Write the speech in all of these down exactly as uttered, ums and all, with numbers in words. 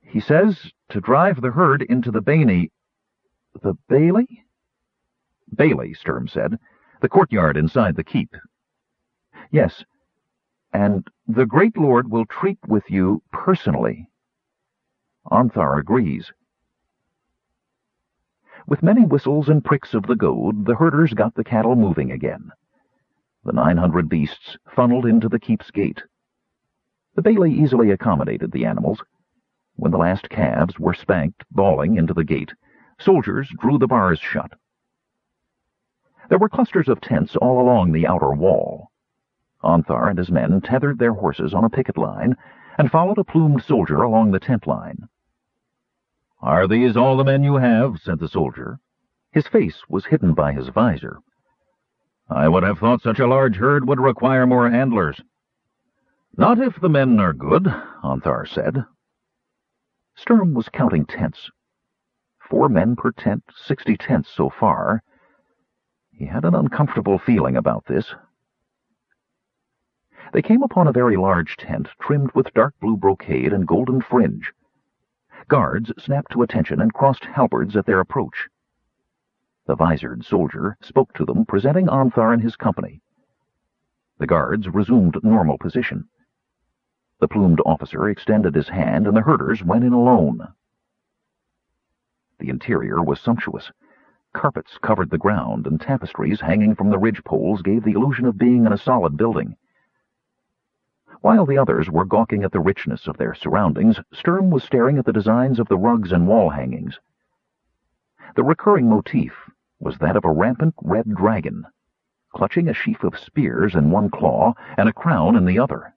He says to drive the herd into the Bailey. The Bailey? Bailey, Sturm said. The courtyard inside the keep. Yes, and the great lord will treat with you personally. Onthar agrees. With many whistles and pricks of the goad, the herders got the cattle moving again. The nine hundred beasts funneled into the keep's gate. The Bailey easily accommodated the animals. When the last calves were spanked, bawling, into the gate, soldiers drew the bars shut. There were clusters of tents all along the outer wall. Onthar and his men tethered their horses on a picket line and followed a plumed soldier along the tent line. "Are these all the men you have?" said the soldier. His face was hidden by his visor. "I would have thought such a large herd would require more handlers." "Not if the men are good," Onthar said. Sturm was counting tents. Four men per tent, sixty tents so far. He had an uncomfortable feeling about this. They came upon a very large tent, trimmed with dark blue brocade and golden fringe. Guards snapped to attention and crossed halberds at their approach. The visored soldier spoke to them, presenting Onthar and his company. The guards resumed normal position. The plumed officer extended his hand, and the herders went in alone. The interior was sumptuous. Carpets covered the ground, and tapestries hanging from the ridge poles gave the illusion of being in a solid building. While the others were gawking at the richness of their surroundings, Sturm was staring at the designs of the rugs and wall hangings. The recurring motif was that of a rampant red dragon, clutching a sheaf of spears in one claw and a crown in the other.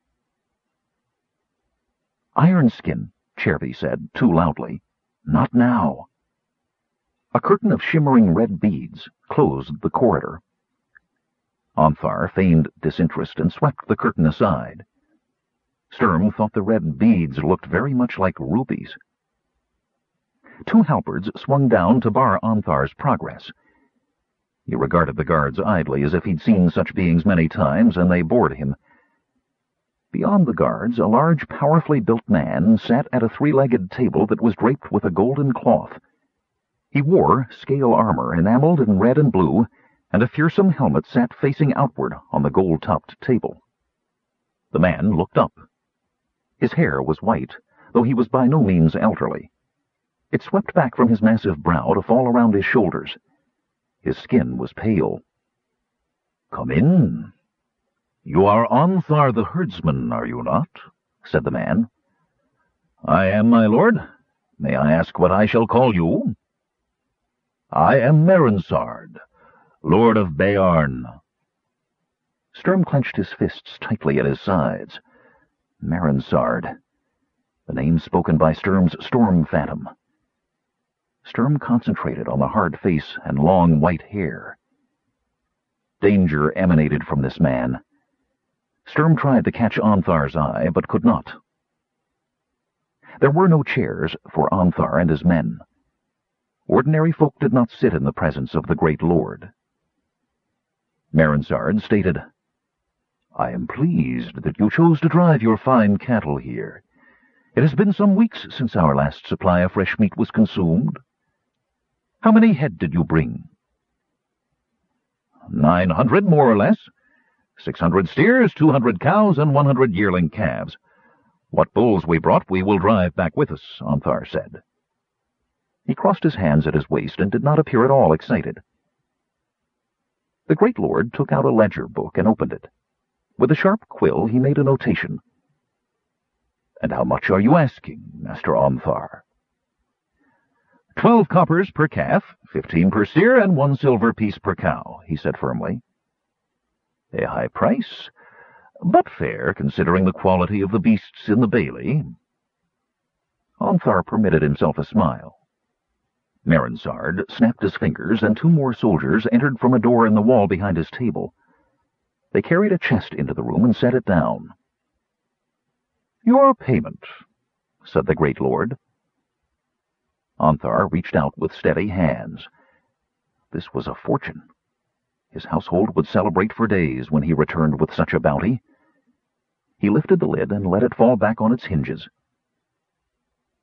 "Ironskin," Chervy said, too loudly. "Not now." A curtain of shimmering red beads closed the corridor. Onthar feigned disinterest and swept the curtain aside. Sturm thought the red beads looked very much like rubies. Two halberds swung down to bar Onthar's progress. He regarded the guards idly, as if he'd seen such beings many times, and they bored him. Beyond the guards, a large, powerfully built man sat at a three-legged table that was draped with a golden cloth. He wore scale armor enameled in red and blue, and a fearsome helmet sat facing outward on the gold-topped table. The man looked up. His hair was white, though he was by no means elderly. It swept back from his massive brow to fall around his shoulders. His skin was pale. "Come in. You are Onthar the herdsman, are you not?" said the man. "I am, my lord. May I ask what I shall call you?" "I am Merinsard, Lord of Bayarn." Sturm clenched his fists tightly at his sides. Merinsard, the name spoken by Sturm's storm phantom. Sturm concentrated on the hard face and long white hair. Danger emanated from this man. Sturm tried to catch Onthar's eye, but could not. There were no chairs for Onthar and his men. Ordinary folk did not sit in the presence of the great lord. Merinsard stated, "I am pleased that you chose to drive your fine cattle here. It has been some weeks since our last supply of fresh meat was consumed. How many head did you bring?" Nine hundred, more or less. Six hundred steers, two hundred cows, and one hundred yearling calves. What bulls we brought we will drive back with us," Onthar said. He crossed his hands at his waist and did not appear at all excited. The great lord took out a ledger book and opened it. With a sharp quill he made a notation. "And how much are you asking, Master Onthar?" Twelve coppers per calf, fifteen per steer, and one silver piece per cow," he said firmly. "A high price, but fair, considering the quality of the beasts in the Bailey." Onthar permitted himself a smile. Merinsard snapped his fingers, and two more soldiers entered from a door in the wall behind his table. They carried a chest into the room and set it down. "Your payment," said the great lord. Onthar reached out with steady hands. This was a fortune. His household would celebrate for days when he returned with such a bounty. He lifted the lid and let it fall back on its hinges.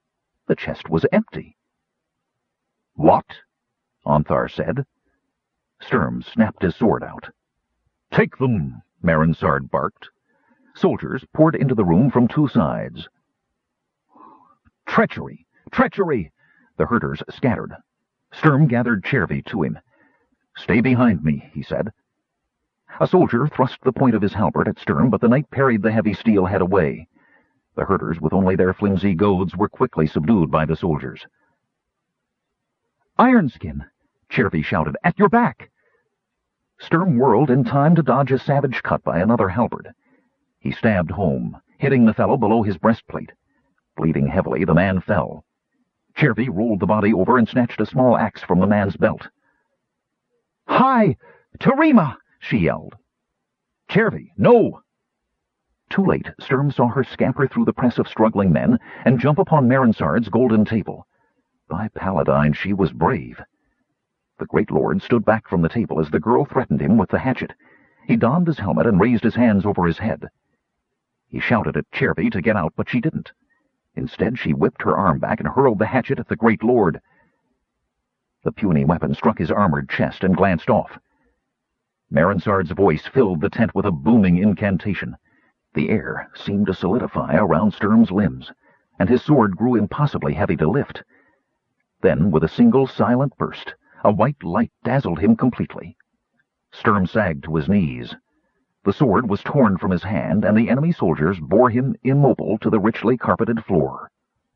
The chest was empty. "What?" Ontharr said. Sturm snapped his sword out. "Take them," Merinsard barked. Soldiers poured into the room from two sides. "Treachery! Treachery!" The herders scattered. Sturm gathered Chervy to him. "Stay behind me," he said. A soldier thrust the point of his halberd at Sturm, but the knight parried the heavy steel head away. The herders, with only their flimsy goads, were quickly subdued by the soldiers. "Ironskin!" Chervy shouted. "At your back!" Sturm whirled in time to dodge a savage cut by another halberd. He stabbed home, hitting the fellow below his breastplate. Bleeding heavily, the man fell. Chervy rolled the body over and snatched a small axe from the man's belt. "Hi! Tareema!" she yelled. "Chervy, no!" Too late, Sturm saw her scamper through the press of struggling men and jump upon Merinsard's golden table. By Paladine, she was brave. The great lord stood back from the table as the girl threatened him with the hatchet. He donned his helmet and raised his hands over his head. He shouted at Chervy to get out, but she didn't. Instead, she whipped her arm back and hurled the hatchet at the great lord. The puny weapon struck his armored chest and glanced off. Merinsard's voice filled the tent with a booming incantation. The air seemed to solidify around Sturm's limbs, and his sword grew impossibly heavy to lift. Then, with a single silent burst, a white light dazzled him completely. Sturm sagged to his knees. The sword was torn from his hand, and the enemy soldiers bore him immobile to the richly carpeted floor.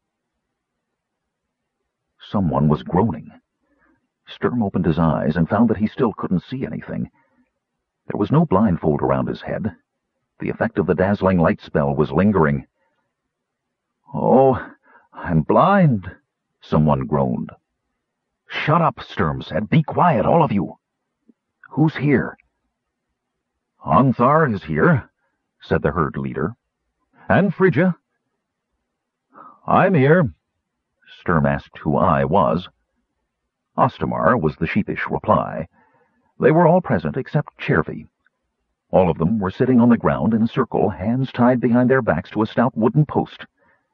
Someone was groaning. Sturm opened his eyes and found that he still couldn't see anything. There was no blindfold around his head. The effect of the dazzling light spell was lingering. "Oh, I'm blind," someone groaned. "Shut up," Sturm said. "Be quiet, all of you." "Who's here?" "Ontharr is here," said the herd leader. "And Frigga." "I'm here." Sturm asked who I was. Ostermar was the sheepish reply. They were all present except Chervy. All of them were sitting on the ground in a circle, hands tied behind their backs to a stout wooden post.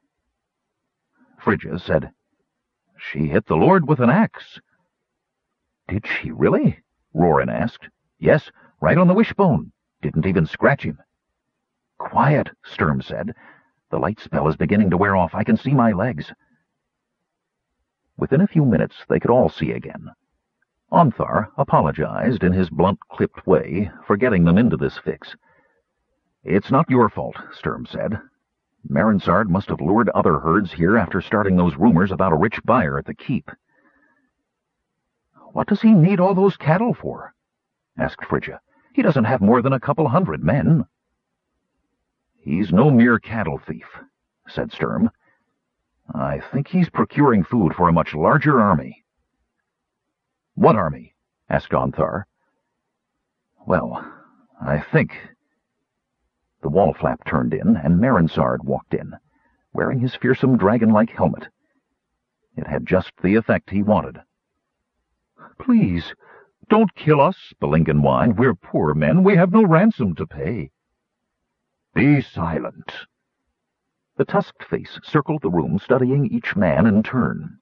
Frigga said, "She hit the lord with an axe." "Did she really?" Rorin asked. "Yes, right on the wishbone. Didn't even scratch him." "Quiet," Sturm said. "The light spell is beginning to wear off. I can see my legs." Within a few minutes they could all see again. Ontharr apologized in his blunt, clipped way for getting them into this fix. "It's not your fault," Sturm said. "Merinsard must have lured other herds here after starting those rumors about a rich buyer at the keep." "What does he need all those cattle for?" asked Frigga. "He doesn't have more than a couple hundred men." "He's no mere cattle thief," said Sturm. "I think he's procuring food for a much larger army." "What army?" asked Ontharr. "Well, I think—" The wall flap turned in, and Merinsard walked in, wearing his fearsome dragon-like helmet. It had just the effect he wanted. "Please, don't kill us," Belingen whined. "We're poor men. We have no ransom to pay." "Be silent." The tusked face circled the room, studying each man in turn.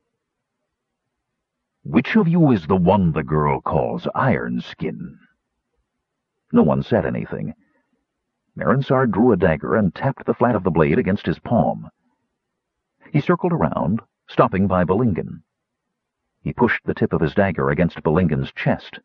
"Which of you is the one the girl calls Ironskin?" No one said anything. Merinsard drew a dagger and tapped the flat of the blade against his palm. He circled around, stopping by Belingen. He pushed the tip of his dagger against Belingen's chest.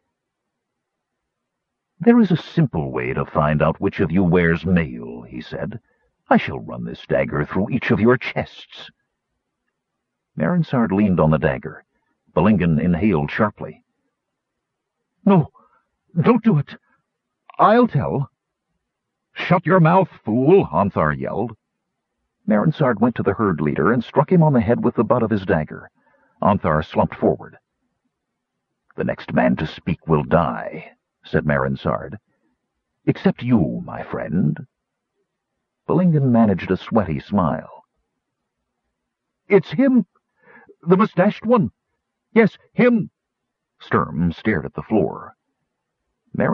"There is a simple way to find out which of you wears mail," he said. "I shall run this dagger through each of your chests." Merinsard leaned on the dagger. Belingen inhaled sharply. "No, don't do it. I'll tell." "Shut your mouth, fool!" Ontharr yelled. Merinsard went to the herd leader and struck him on the head with the butt of his dagger. Ontharr slumped forward. "The next man to speak will die," said Merinsard. "Except you, my friend." Belingen managed a sweaty smile. "It's him! The mustached one! Yes, him!" Sturm stared at the floor.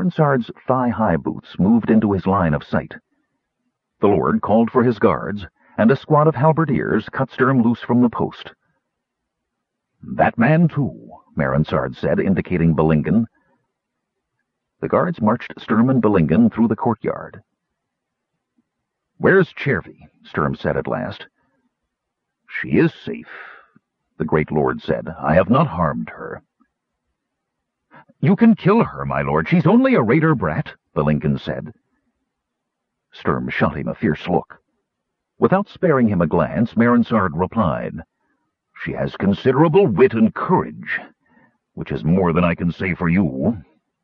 Merinsard's thigh-high boots moved into his line of sight. The lord called for his guards, and a squad of halberdiers cut Sturm loose from the post. "That man, too," Merinsard said, indicating Bellingen. The guards marched Sturm and Bellingen through the courtyard. "Where's Chervy?" Sturm said at last. "She is safe," the great lord said. "I have not harmed her." "You can kill her, my lord. She's only a raider brat," Bellingen said. Sturm shot him a fierce look. Without sparing him a glance, Merinsard replied, "She has considerable wit and courage, which is more than I can say for you."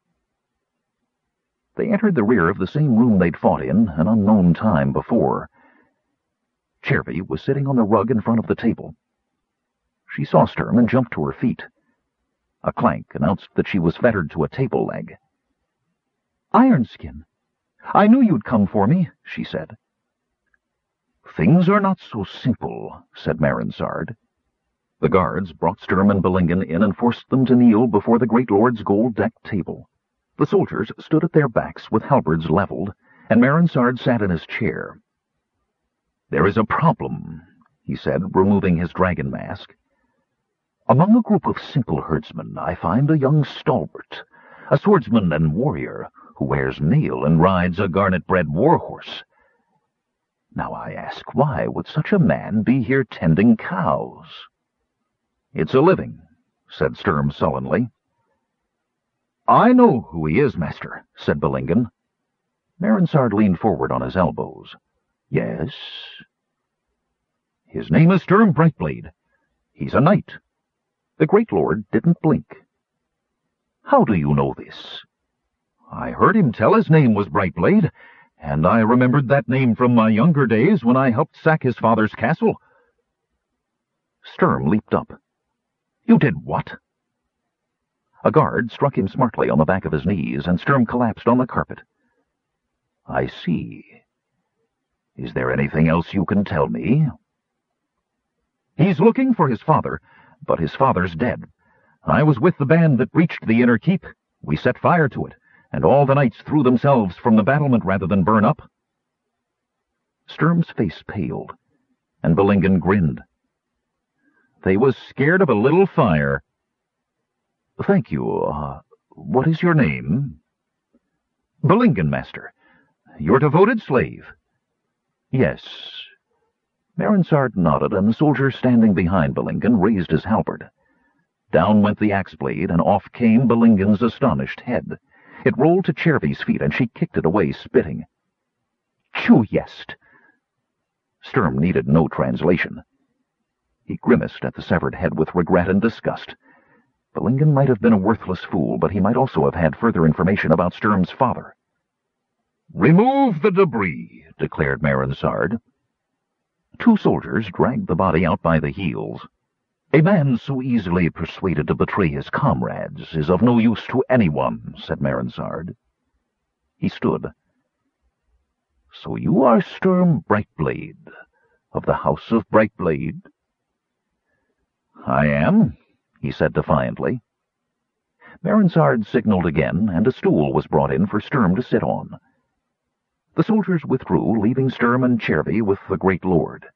They entered the rear of the same room they'd fought in an unknown time before. Chervy was sitting on the rug in front of the table. She saw Sturm and jumped to her feet. A clank announced that she was fettered to a table leg. "Ironskin, I knew you'd come for me," she said. "Things are not so simple," said Merinsard. The guards brought Sturm and Bellingen in and forced them to kneel before the great lord's gold-decked table. The soldiers stood at their backs with halberds leveled, and Merinsard sat in his chair. "There is a problem," he said, removing his dragon mask. "Among a group of simple herdsmen I find a young stalwart, a swordsman and warrior, who wears mail and rides a garnet-bred war-horse. Now I ask, why would such a man be here tending cows?" "It's a living," said Sturm sullenly. "I know who he is, master," said Bellingen. Merinsard leaned forward on his elbows. "Yes?" "His name is Sturm Brightblade. He's a knight." The great lord didn't blink. "How do you know this?" "I heard him tell his name was Brightblade, and I remembered that name from my younger days when I helped sack his father's castle." Sturm leaped up. "You did what?" A guard struck him smartly on the back of his knees, and Sturm collapsed on the carpet. "I see. Is there anything else you can tell me?" "He's looking for his father, but his father's dead. I was with the band that breached the inner keep. We set fire to it, and all the knights threw themselves from the battlement rather than burn up." Sturm's face paled, and Bellingen grinned. "They was scared of a little fire." "Thank you. Uh, what is your name?" "Bellingen, master. Your devoted slave." "Yes." Merinsard nodded, and the soldier standing behind Bellingen raised his halberd. Down went the axe-blade, and off came Bellingen's astonished head. It rolled to Chervy's feet, and she kicked it away, spitting. "You jest!" Sturm needed no translation. He grimaced at the severed head with regret and disgust. Bellingen might have been a worthless fool, but he might also have had further information about Sturm's father. "Remove the debris," declared Merinsard. Two soldiers dragged the body out by the heels. "A man so easily persuaded to betray his comrades is of no use to anyone," said Merinsard. He stood. "So you are Sturm Brightblade, of the House of Brightblade?" "I am," he said defiantly. Merinsard signaled again, and a stool was brought in for Sturm to sit on. The soldiers withdrew, leaving Sturm and Chervy with the great lord.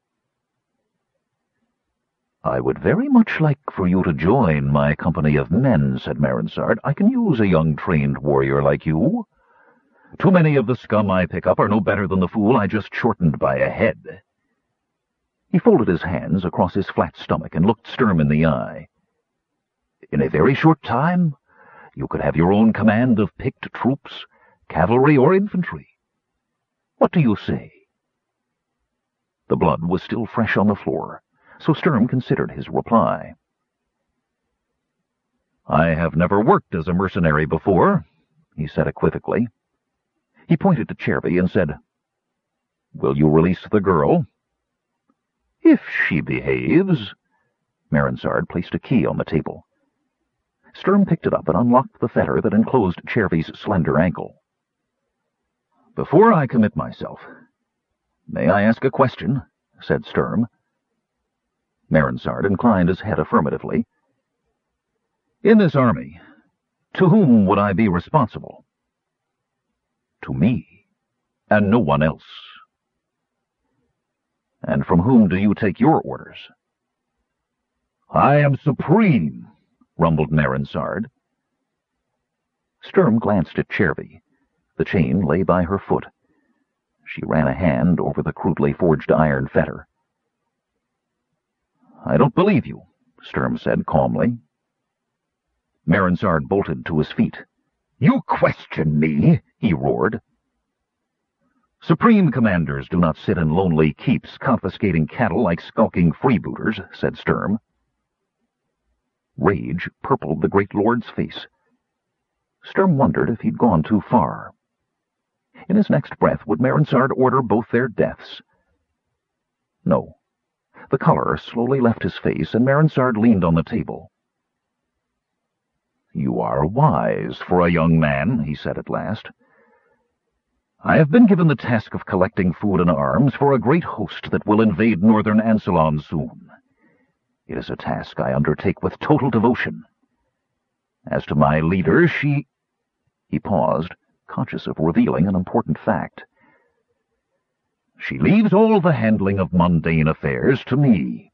"I would very much like for you to join my company of men," said Merinsard. "I can use a young trained warrior like you. Too many of the scum I pick up are no better than the fool I just shortened by a head." He folded his hands across his flat stomach and looked Sturm in the eye. "In a very short time, you could have your own command of picked troops, cavalry or infantry. What do you say?" The blood was still fresh on the floor, so Sturm considered his reply. "I have never worked as a mercenary before," he said equivocally. He pointed to Chervy and said, "Will you release the girl?" "If she behaves." Merinsard placed a key on the table. Sturm picked it up and unlocked the fetter that enclosed Chervy's slender ankle. "Before I commit myself, may I ask a question?" said Sturm. Merinsard inclined his head affirmatively. "In this army, to whom would I be responsible?" "To me, and no one else." And from whom do you take your orders? I am supreme, rumbled Merinsard. Sturm glanced at Chervy. The chain lay by her foot. She ran a hand over the crudely forged iron fetter. I don't believe you, Sturm said calmly. Merinsard bolted to his feet. You question me, he roared. Supreme commanders do not sit in lonely keeps confiscating cattle like skulking freebooters, said Sturm. Rage purpled the great lord's face. Sturm wondered if he'd gone too far. In his next breath, would Merinsard order both their deaths? No. The color slowly left his face, and Merinsard leaned on the table. You are wise for a young man, he said at last. I have been given the task of collecting food and arms for a great host that will invade northern Ansalon soon. It is a task I undertake with total devotion. As to my leader, she... He paused, conscious of revealing an important fact. She leaves all the handling of mundane affairs to me.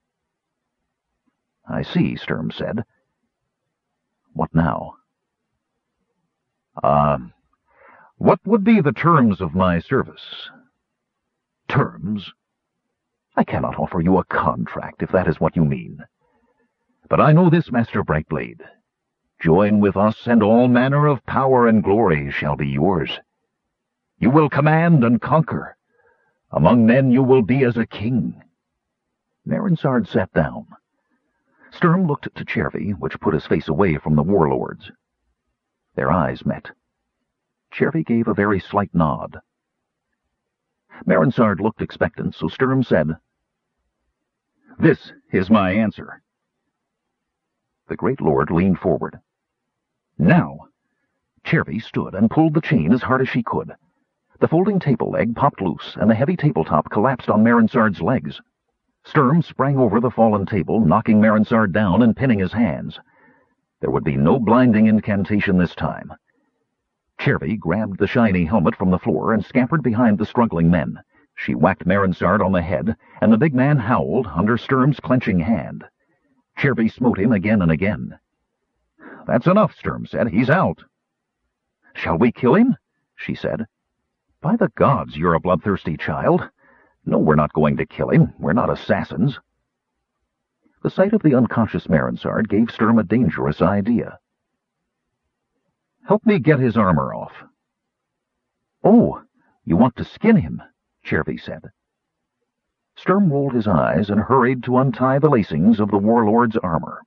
I see, Sturm said. What now? Ah, uh, what would be the terms of my service? Terms? I cannot offer you a contract, if that is what you mean. But I know this, Master Brightblade. Join with us, and all manner of power and glory shall be yours. You will command and conquer. Among men you will be as a king. Merinsard sat down. Sturm looked to Chervy, which put his face away from the warlords. Their eyes met. Chervy gave a very slight nod. Merinsard looked expectant, so Sturm said, This is my answer. The great lord leaned forward. Now! Chervy stood and pulled the chain as hard as she could. The folding table leg popped loose, and the heavy tabletop collapsed on Merinsard's legs. Sturm sprang over the fallen table, knocking Merinsard down and pinning his hands. There would be no blinding incantation this time. Chervy grabbed the shiny helmet from the floor and scampered behind the struggling men. She whacked Merinsard on the head, and the big man howled under Sturm's clenching hand. Chervy smote him again and again. That's enough, Sturm said. He's out. Shall we kill him? She said. By the gods, you're a bloodthirsty child. No, we're not going to kill him. We're not assassins. The sight of the unconscious Merinsard gave Sturm a dangerous idea. Help me get his armor off. Oh, you want to skin him, Chervy said. Sturm rolled his eyes and hurried to untie the lacings of the warlord's armor.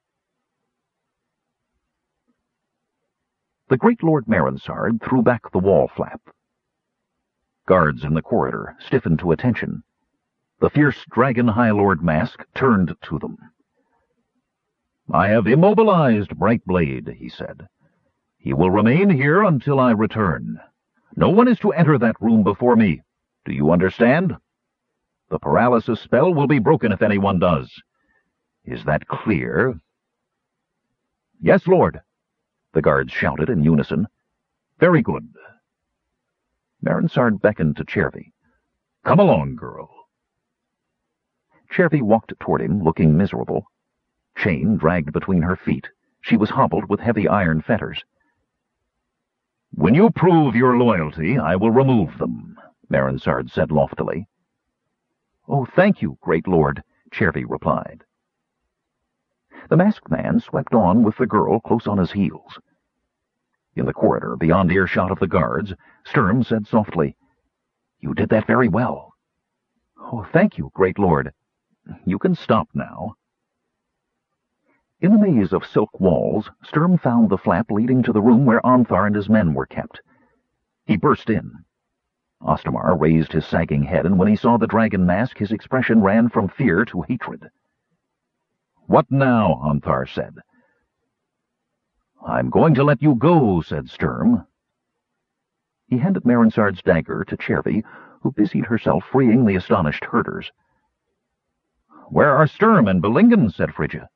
The great Lord Merinsard threw back the wall flap. Guards in the corridor stiffened to attention. The fierce dragon High Lord mask turned to them. I have immobilized Brightblade, he said. He will remain here until I return. No one is to enter that room before me. Do you understand? The paralysis spell will be broken if anyone does. Is that clear? Yes, Lord, the guards shouted in unison. Very good. Merinsard beckoned to Chervy. Come along, girl. Chervy walked toward him, looking miserable. Chain dragged between her feet. She was hobbled with heavy iron fetters. When you prove your loyalty, I will remove them, Merinsard said loftily. Oh, thank you, great lord, Chervy replied. The masked man swept on with the girl close on his heels. In the corridor, beyond earshot of the guards, Sturm said softly, You did that very well. Oh, thank you, great lord. You can stop now. In the maze of silk walls, Sturm found the flap leading to the room where Ontharr and his men were kept. He burst in. Ostermar raised his sagging head, and when he saw the dragon mask, his expression ran from fear to hatred. What now? Ontharr said. I'm going to let you go, said Sturm. He handed Merinsard's dagger to Chervy, who busied herself freeing the astonished herders. Where are Sturm and Bellingen? Said Frigga.